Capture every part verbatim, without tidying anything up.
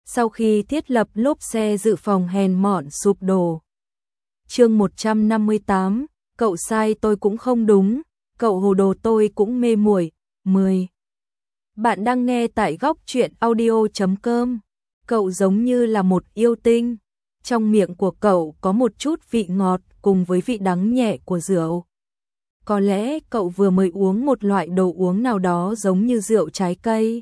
sau khi thiết lập lốp xe dự phòng hèn mọn sụp đổ. Chương một trăm năm mươi tám, cậu sai tôi cũng không đúng, cậu hồ đồ tôi cũng mê muội. mười. Bạn đang nghe tại góc truyện audio chấm com. Cậu giống như là một yêu tinh. Trong miệng của cậu có một chút vị ngọt cùng với vị đắng nhẹ của rượu. Có lẽ cậu vừa mới uống một loại đồ uống nào đó giống như rượu trái cây.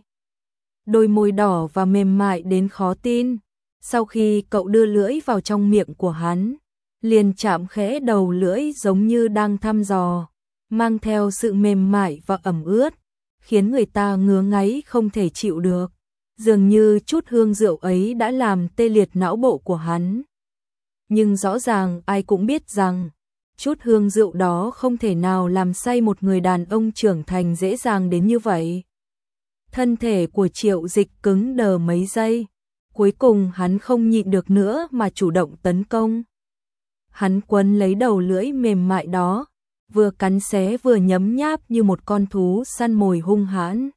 Đôi môi đỏ và mềm mại đến khó tin. Sau khi cậu đưa lưỡi vào trong miệng của hắn, liền chạm khẽ đầu lưỡi giống như đang thăm dò, mang theo sự mềm mại và ẩm ướt, khiến người ta ngứa ngáy không thể chịu được. Dường như chút hương rượu ấy đã làm tê liệt não bộ của hắn. Nhưng rõ ràng ai cũng biết rằng, chút hương rượu đó không thể nào làm say một người đàn ông trưởng thành dễ dàng đến như vậy. Thân thể của Triệu Dịch cứng đờ mấy giây, cuối cùng hắn không nhịn được nữa mà chủ động tấn công. Hắn quấn lấy đầu lưỡi mềm mại đó, vừa cắn xé vừa nhấm nháp như một con thú săn mồi hung hãn.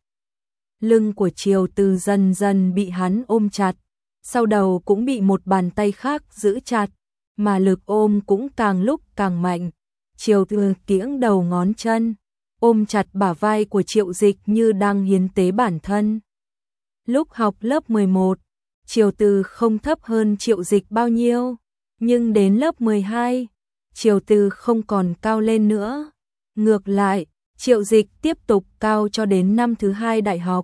Lưng của Triều Từ dần dần bị hắn ôm chặt, sau đầu cũng bị một bàn tay khác giữ chặt, mà lực ôm cũng càng lúc càng mạnh. Triều Từ kiễng đầu ngón chân, ôm chặt bả vai của Triệu Dịch như đang hiến tế bản thân. Lúc học lớp mười một, Triều Từ không thấp hơn Triệu Dịch bao nhiêu, nhưng đến lớp mười hai, Triều Từ không còn cao lên nữa. Ngược lại, Triệu Dịch tiếp tục cao cho đến năm thứ hai đại học.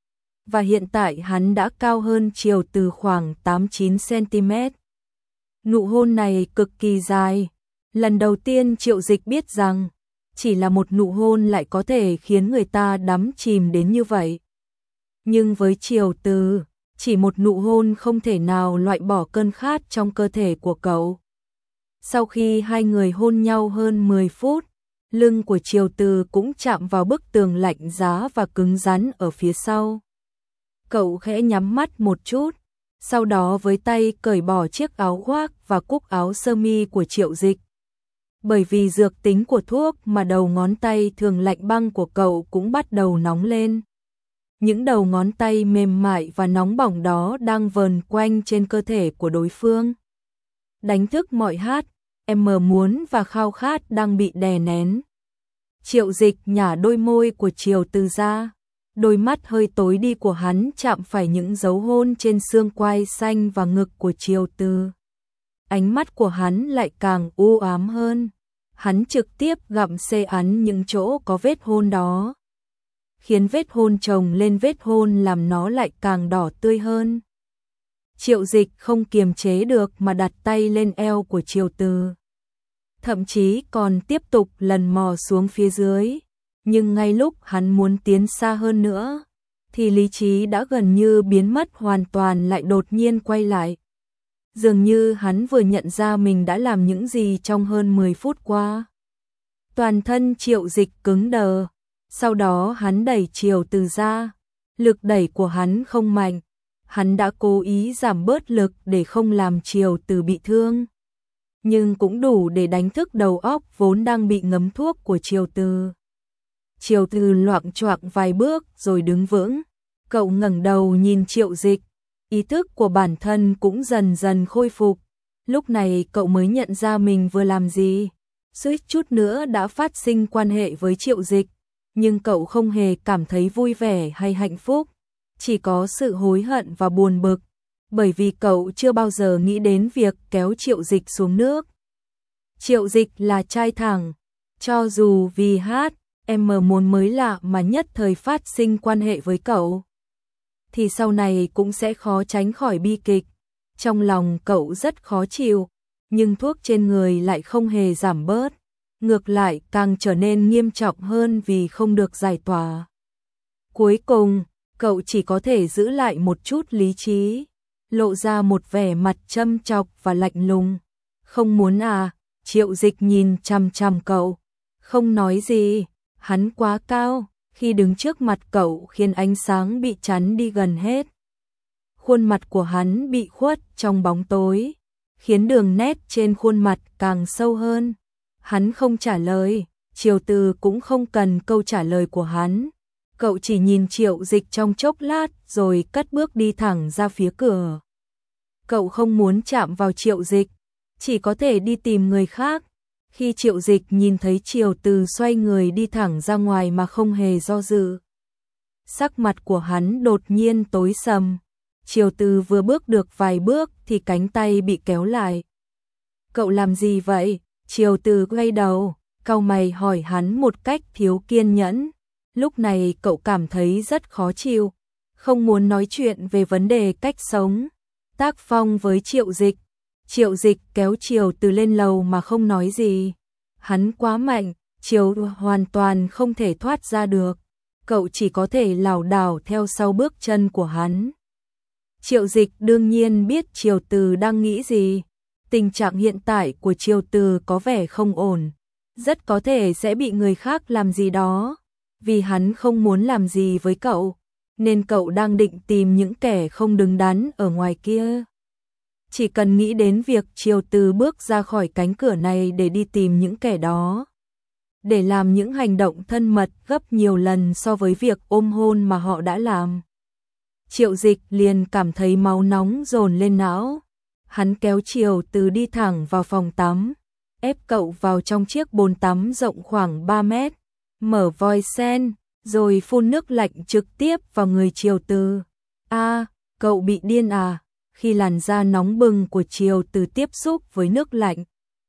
Và hiện tại hắn đã cao hơn Triều Từ khoảng tám chín xăng-ti-mét. Nụ hôn này cực kỳ dài. Lần đầu tiên Triệu Dịch biết rằng, chỉ là một nụ hôn lại có thể khiến người ta đắm chìm đến như vậy. Nhưng với Triều Từ, chỉ một nụ hôn không thể nào loại bỏ cơn khát trong cơ thể của cậu. Sau khi hai người hôn nhau hơn mười phút, lưng của Triều Từ cũng chạm vào bức tường lạnh giá và cứng rắn ở phía sau. Cậu khẽ nhắm mắt một chút, sau đó với tay cởi bỏ chiếc áo khoác và cúc áo sơ mi của Triệu Dịch. Bởi vì dược tính của thuốc mà đầu ngón tay thường lạnh băng của cậu cũng bắt đầu nóng lên. Những đầu ngón tay mềm mại và nóng bỏng đó đang vờn quanh trên cơ thể của đối phương. Đánh thức mọi hát, em mờ muốn và khao khát đang bị đè nén. Triệu Dịch nhả đôi môi của Triều Từ ra. Đôi mắt hơi tối đi của hắn chạm phải những dấu hôn trên xương quai xanh và ngực của Triều Từ. Ánh mắt của hắn lại càng u ám hơn. Hắn trực tiếp gặm xê ắn những chỗ có vết hôn đó, khiến vết hôn chồng lên vết hôn làm nó lại càng đỏ tươi hơn. Triệu Dịch không kiềm chế được mà đặt tay lên eo của Triều Từ. Thậm chí còn tiếp tục lần mò xuống phía dưới. Nhưng ngay lúc hắn muốn tiến xa hơn nữa, thì lý trí đã gần như biến mất hoàn toàn lại đột nhiên quay lại. Dường như hắn vừa nhận ra mình đã làm những gì trong hơn mười phút qua. Toàn thân Triệu Dịch cứng đờ, sau đó hắn đẩy Triều Từ ra. Lực đẩy của hắn không mạnh, hắn đã cố ý giảm bớt lực để không làm Triều Từ bị thương. Nhưng cũng đủ để đánh thức đầu óc vốn đang bị ngấm thuốc của Triều Từ. Triều Từ loạng choạng vài bước rồi đứng vững. Cậu ngẩng đầu nhìn Triệu Dịch, ý thức của bản thân cũng dần dần khôi phục. Lúc này cậu mới nhận ra mình vừa làm gì. Suýt chút nữa đã phát sinh quan hệ với Triệu Dịch, nhưng cậu không hề cảm thấy vui vẻ hay hạnh phúc, chỉ có sự hối hận và buồn bực, bởi vì cậu chưa bao giờ nghĩ đến việc kéo Triệu Dịch xuống nước. Triệu Dịch là trai thẳng, cho dù vì hát em mờ muốn mới lạ mà nhất thời phát sinh quan hệ với cậu, thì sau này cũng sẽ khó tránh khỏi bi kịch. Trong lòng cậu rất khó chịu, nhưng thuốc trên người lại không hề giảm bớt, ngược lại càng trở nên nghiêm trọng hơn vì không được giải tỏa. Cuối cùng, cậu chỉ có thể giữ lại một chút lý trí, lộ ra một vẻ mặt châm chọc và lạnh lùng. Không muốn à? Triệu Dịch nhìn chằm chằm cậu, không nói gì. Hắn quá cao, khi đứng trước mặt cậu khiến ánh sáng bị chắn đi gần hết. Khuôn mặt của hắn bị khuất trong bóng tối, khiến đường nét trên khuôn mặt càng sâu hơn. Hắn không trả lời, Triều Từ cũng không cần câu trả lời của hắn. Cậu chỉ nhìn Triệu Dịch trong chốc lát rồi cất bước đi thẳng ra phía cửa. Cậu không muốn chạm vào Triệu Dịch, chỉ có thể đi tìm người khác. Khi Triệu Dịch nhìn thấy Triều Từ xoay người đi thẳng ra ngoài mà không hề do dự, sắc mặt của hắn đột nhiên tối sầm. Triều Từ vừa bước được vài bước thì cánh tay bị kéo lại. Cậu làm gì vậy? Triều Từ quay đầu, cau mày hỏi hắn một cách thiếu kiên nhẫn. Lúc này cậu cảm thấy rất khó chịu, không muốn nói chuyện về vấn đề cách sống, tác phong với Triệu Dịch. Triệu Dịch kéo Triều Từ lên lầu mà không nói gì. Hắn quá mạnh, Triều hoàn toàn không thể thoát ra được. Cậu chỉ có thể lảo đảo theo sau bước chân của hắn. Triệu Dịch đương nhiên biết Triều Từ đang nghĩ gì. Tình trạng hiện tại của Triều Từ có vẻ không ổn, rất có thể sẽ bị người khác làm gì đó. Vì hắn không muốn làm gì với cậu, nên cậu đang định tìm những kẻ không đứng đắn ở ngoài kia. Chỉ cần nghĩ đến việc Triều Từ bước ra khỏi cánh cửa này để đi tìm những kẻ đó, để làm những hành động thân mật gấp nhiều lần so với việc ôm hôn mà họ đã làm, Triệu Dịch liền cảm thấy máu nóng dồn lên não. Hắn kéo Triều Từ đi thẳng vào phòng tắm, ép cậu vào trong chiếc bồn tắm rộng khoảng ba mét, mở vòi sen, rồi phun nước lạnh trực tiếp vào người Triều Từ. A, cậu bị điên à? Khi làn da nóng bừng của Triều Từ tiếp xúc với nước lạnh,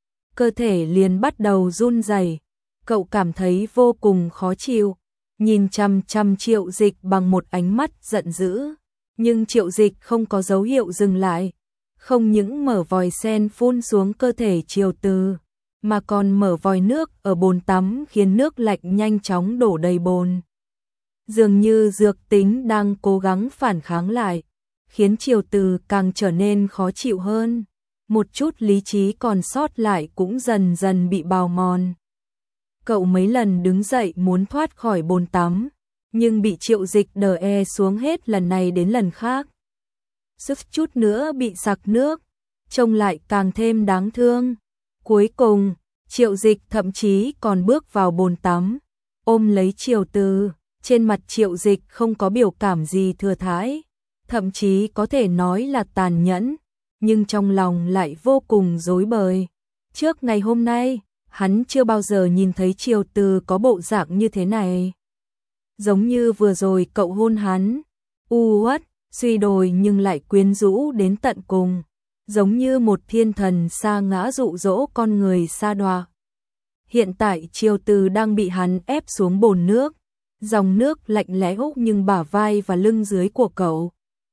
cơ thể liền bắt đầu run rẩy. Cậu cảm thấy vô cùng khó chịu, nhìn chằm chằm Triệu Dịch bằng một ánh mắt giận dữ. Nhưng Triệu Dịch không có dấu hiệu dừng lại, không những mở vòi sen phun xuống cơ thể Triều Từ, mà còn mở vòi nước ở bồn tắm khiến nước lạnh nhanh chóng đổ đầy bồn. Dường như dược tính đang cố gắng phản kháng lại, khiến Triều Từ càng trở nên khó chịu hơn. Một chút lý trí còn sót lại cũng dần dần bị bào mòn. Cậu mấy lần đứng dậy muốn thoát khỏi bồn tắm, nhưng bị Triệu Dịch đè e xuống hết lần này đến lần khác. Suýt chút nữa bị sặc nước, trông lại càng thêm đáng thương. Cuối cùng, Triệu Dịch thậm chí còn bước vào bồn tắm, ôm lấy Triều Từ. Trên mặt Triệu Dịch không có biểu cảm gì thừa thãi, thậm chí có thể nói là tàn nhẫn, nhưng trong lòng lại vô cùng rối bời. Trước ngày hôm nay, hắn chưa bao giờ nhìn thấy Triều Từ có bộ dạng như thế này. Giống như vừa rồi cậu hôn hắn, u uất, suy đồi nhưng lại quyến rũ đến tận cùng, giống như một thiên thần sa ngã dụ dỗ con người sa đọa. Hiện tại Triều Từ đang bị hắn ép xuống bồn nước, dòng nước lạnh lẽo nhưng bả vai và lưng dưới của cậu,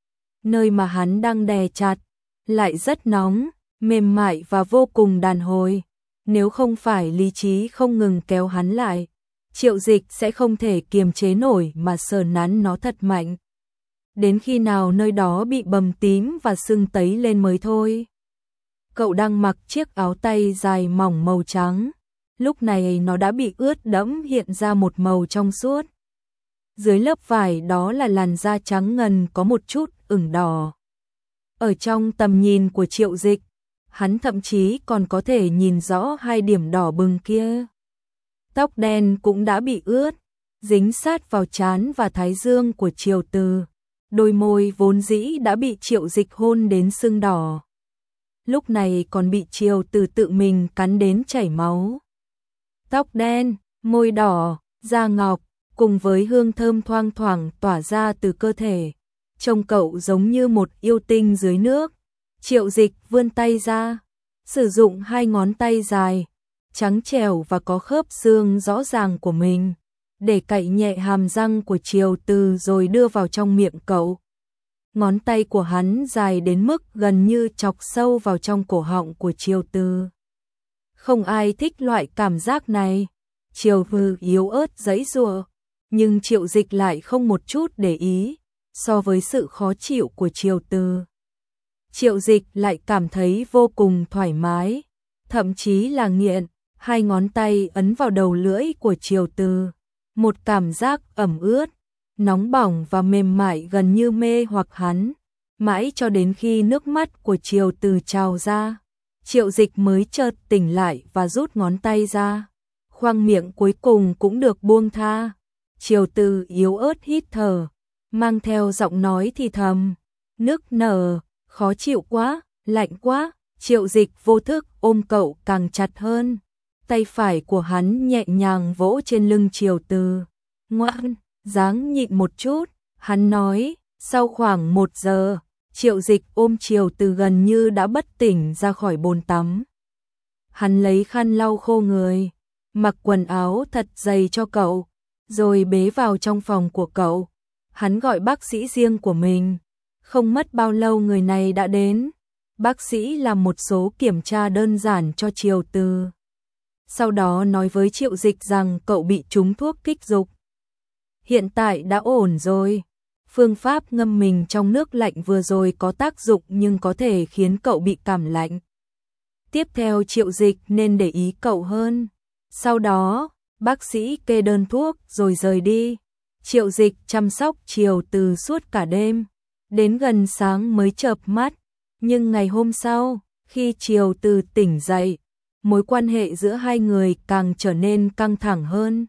nơi mà hắn đang đè chặt, lại rất nóng, mềm mại và vô cùng đàn hồi. Nếu không phải lý trí không ngừng kéo hắn lại, Triệu Dịch sẽ không thể kiềm chế nổi mà sờ nắn nó thật mạnh. Đến khi nào nơi đó bị bầm tím và sưng tấy lên mới thôi. Cậu đang mặc chiếc áo tay dài mỏng màu trắng, lúc này nó đã bị ướt đẫm hiện ra một màu trong suốt. Dưới lớp vải đó là làn da trắng ngần có một chút ửng đỏ. Ở trong tầm nhìn của Triệu Dịch, hắn thậm chí còn có thể nhìn rõ hai điểm đỏ bừng kia. Tóc đen cũng đã bị ướt, dính sát vào trán và thái dương của Triều Từ. Đôi môi vốn dĩ đã bị Triệu Dịch hôn đến sưng đỏ, lúc này còn bị Triều Từ tự mình cắn đến chảy máu. Tóc đen, môi đỏ, da ngọc, cùng với hương thơm thoang thoảng tỏa ra từ cơ thể, trông cậu giống như một yêu tinh dưới nước. Triệu Dịch vươn tay ra, sử dụng hai ngón tay dài, trắng trẻo và có khớp xương rõ ràng của mình, để cạy nhẹ hàm răng của Triều Từ rồi đưa vào trong miệng cậu. Ngón tay của hắn dài đến mức gần như chọc sâu vào trong cổ họng của Triều Từ. Không ai thích loại cảm giác này. Triều Từ yếu ớt giãy giụa, nhưng Triệu Dịch lại không một chút để ý. So với sự khó chịu của Triều Từ, Triệu Dịch lại cảm thấy vô cùng thoải mái, thậm chí là nghiện. Hai ngón tay ấn vào đầu lưỡi của Triều Từ, một cảm giác ẩm ướt, nóng bỏng và mềm mại gần như mê hoặc hắn, mãi cho đến khi nước mắt của Triều Từ trào ra, Triệu Dịch mới chợt tỉnh lại và rút ngón tay ra. Khoang miệng cuối cùng cũng được buông tha. Triều Từ yếu ớt hít thở, mang theo giọng nói thì thầm, nức nở, khó chịu quá, lạnh quá. Triệu Dịch vô thức ôm cậu càng chặt hơn, tay phải của hắn nhẹ nhàng vỗ trên lưng Triều Từ. Ngoan, ráng nhịn một chút, hắn nói. Sau khoảng một giờ, Triệu Dịch ôm Triều Từ gần như đã bất tỉnh ra khỏi bồn tắm. Hắn lấy khăn lau khô người, mặc quần áo thật dày cho cậu, rồi bế vào trong phòng của cậu. Hắn gọi bác sĩ riêng của mình. Không mất bao lâu người này đã đến. Bác sĩ làm một số kiểm tra đơn giản cho Triều Từ. Sau đó nói với Triệu Dịch rằng cậu bị trúng thuốc kích dục. Hiện tại đã ổn rồi. Phương pháp ngâm mình trong nước lạnh vừa rồi có tác dụng nhưng có thể khiến cậu bị cảm lạnh. Tiếp theo Triệu Dịch nên để ý cậu hơn. Sau đó, bác sĩ kê đơn thuốc rồi rời đi. Triệu Dịch chăm sóc Triều Từ suốt cả đêm. Đến gần sáng mới chợp mắt. Nhưng ngày hôm sau, khi Triều Từ tỉnh dậy, mối quan hệ giữa hai người càng trở nên căng thẳng hơn.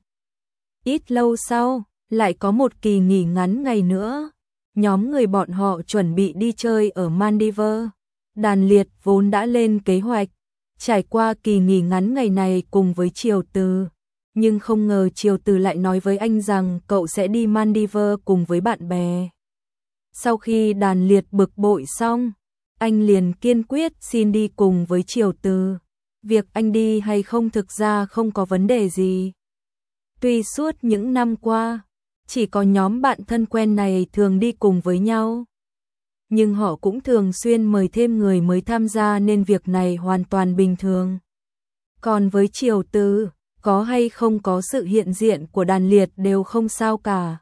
Ít lâu sau, lại có một kỳ nghỉ ngắn ngày nữa. Nhóm người bọn họ chuẩn bị đi chơi ở Maldives. Đàn Liệt vốn đã lên kế hoạch, trải qua kỳ nghỉ ngắn ngày này cùng với Triều Từ. Nhưng không ngờ Triều Từ lại nói với anh rằng cậu sẽ đi Maldives cùng với bạn bè. Sau khi Đàn Liệt bực bội xong, anh liền kiên quyết xin đi cùng với Triều Từ. Việc anh đi hay không thực ra không có vấn đề gì. Tuy suốt những năm qua, chỉ có nhóm bạn thân quen này thường đi cùng với nhau. Nhưng họ cũng thường xuyên mời thêm người mới tham gia nên việc này hoàn toàn bình thường. Còn với Triều Từ, có hay không có sự hiện diện của Đàn Liệt đều không sao cả.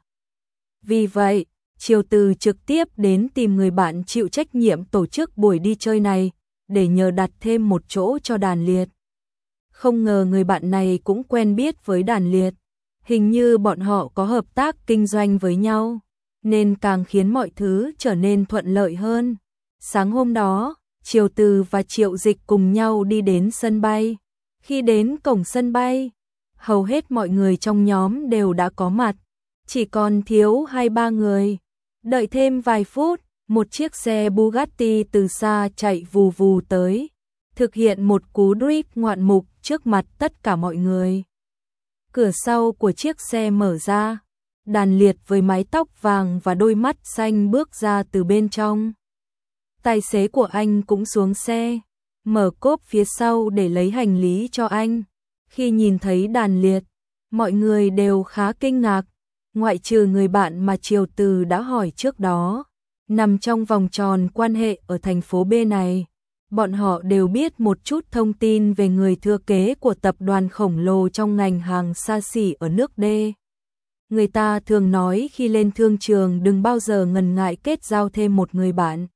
Vì vậy, Triều Từ trực tiếp đến tìm người bạn chịu trách nhiệm tổ chức buổi đi chơi này, để nhờ đặt thêm một chỗ cho Đàn Liệt. Không ngờ người bạn này cũng quen biết với Đàn Liệt. Hình như bọn họ có hợp tác kinh doanh với nhau, nên càng khiến mọi thứ trở nên thuận lợi hơn. Sáng hôm đó, Triều Từ và Triệu Dịch cùng nhau đi đến sân bay. Khi đến cổng sân bay, hầu hết mọi người trong nhóm đều đã có mặt, chỉ còn thiếu hai ba người. Đợi thêm vài phút, một chiếc xe Bugatti từ xa chạy vù vù tới, thực hiện một cú drift ngoạn mục trước mặt tất cả mọi người. Cửa sau của chiếc xe mở ra, Đàn Liệt với mái tóc vàng và đôi mắt xanh bước ra từ bên trong. Tài xế của anh cũng xuống xe, mở cốp phía sau để lấy hành lý cho anh. Khi nhìn thấy Đàn Liệt, mọi người đều khá kinh ngạc, ngoại trừ người bạn mà Triều Từ đã hỏi trước đó. Nằm trong vòng tròn quan hệ ở thành phố B này, bọn họ đều biết một chút thông tin về người thừa kế của tập đoàn khổng lồ trong ngành hàng xa xỉ ở nước D. Người ta thường nói khi lên thương trường đừng bao giờ ngần ngại kết giao thêm một người bạn.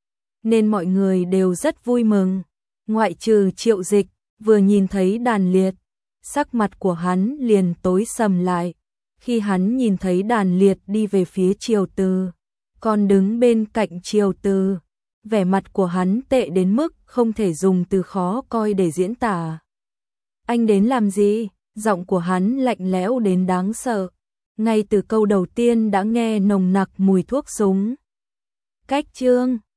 Nên mọi người đều rất vui mừng, ngoại trừ Triệu Dịch, vừa nhìn thấy Đàn Liệt, sắc mặt của hắn liền tối sầm lại. Khi hắn nhìn thấy Đàn Liệt đi về phía Triều Từ, còn đứng bên cạnh Triều Từ, vẻ mặt của hắn tệ đến mức không thể dùng từ khó coi để diễn tả. Anh đến làm gì? Giọng của hắn lạnh lẽo đến đáng sợ. Ngay từ câu đầu tiên đã nghe nồng nặc mùi thuốc súng. Cách chương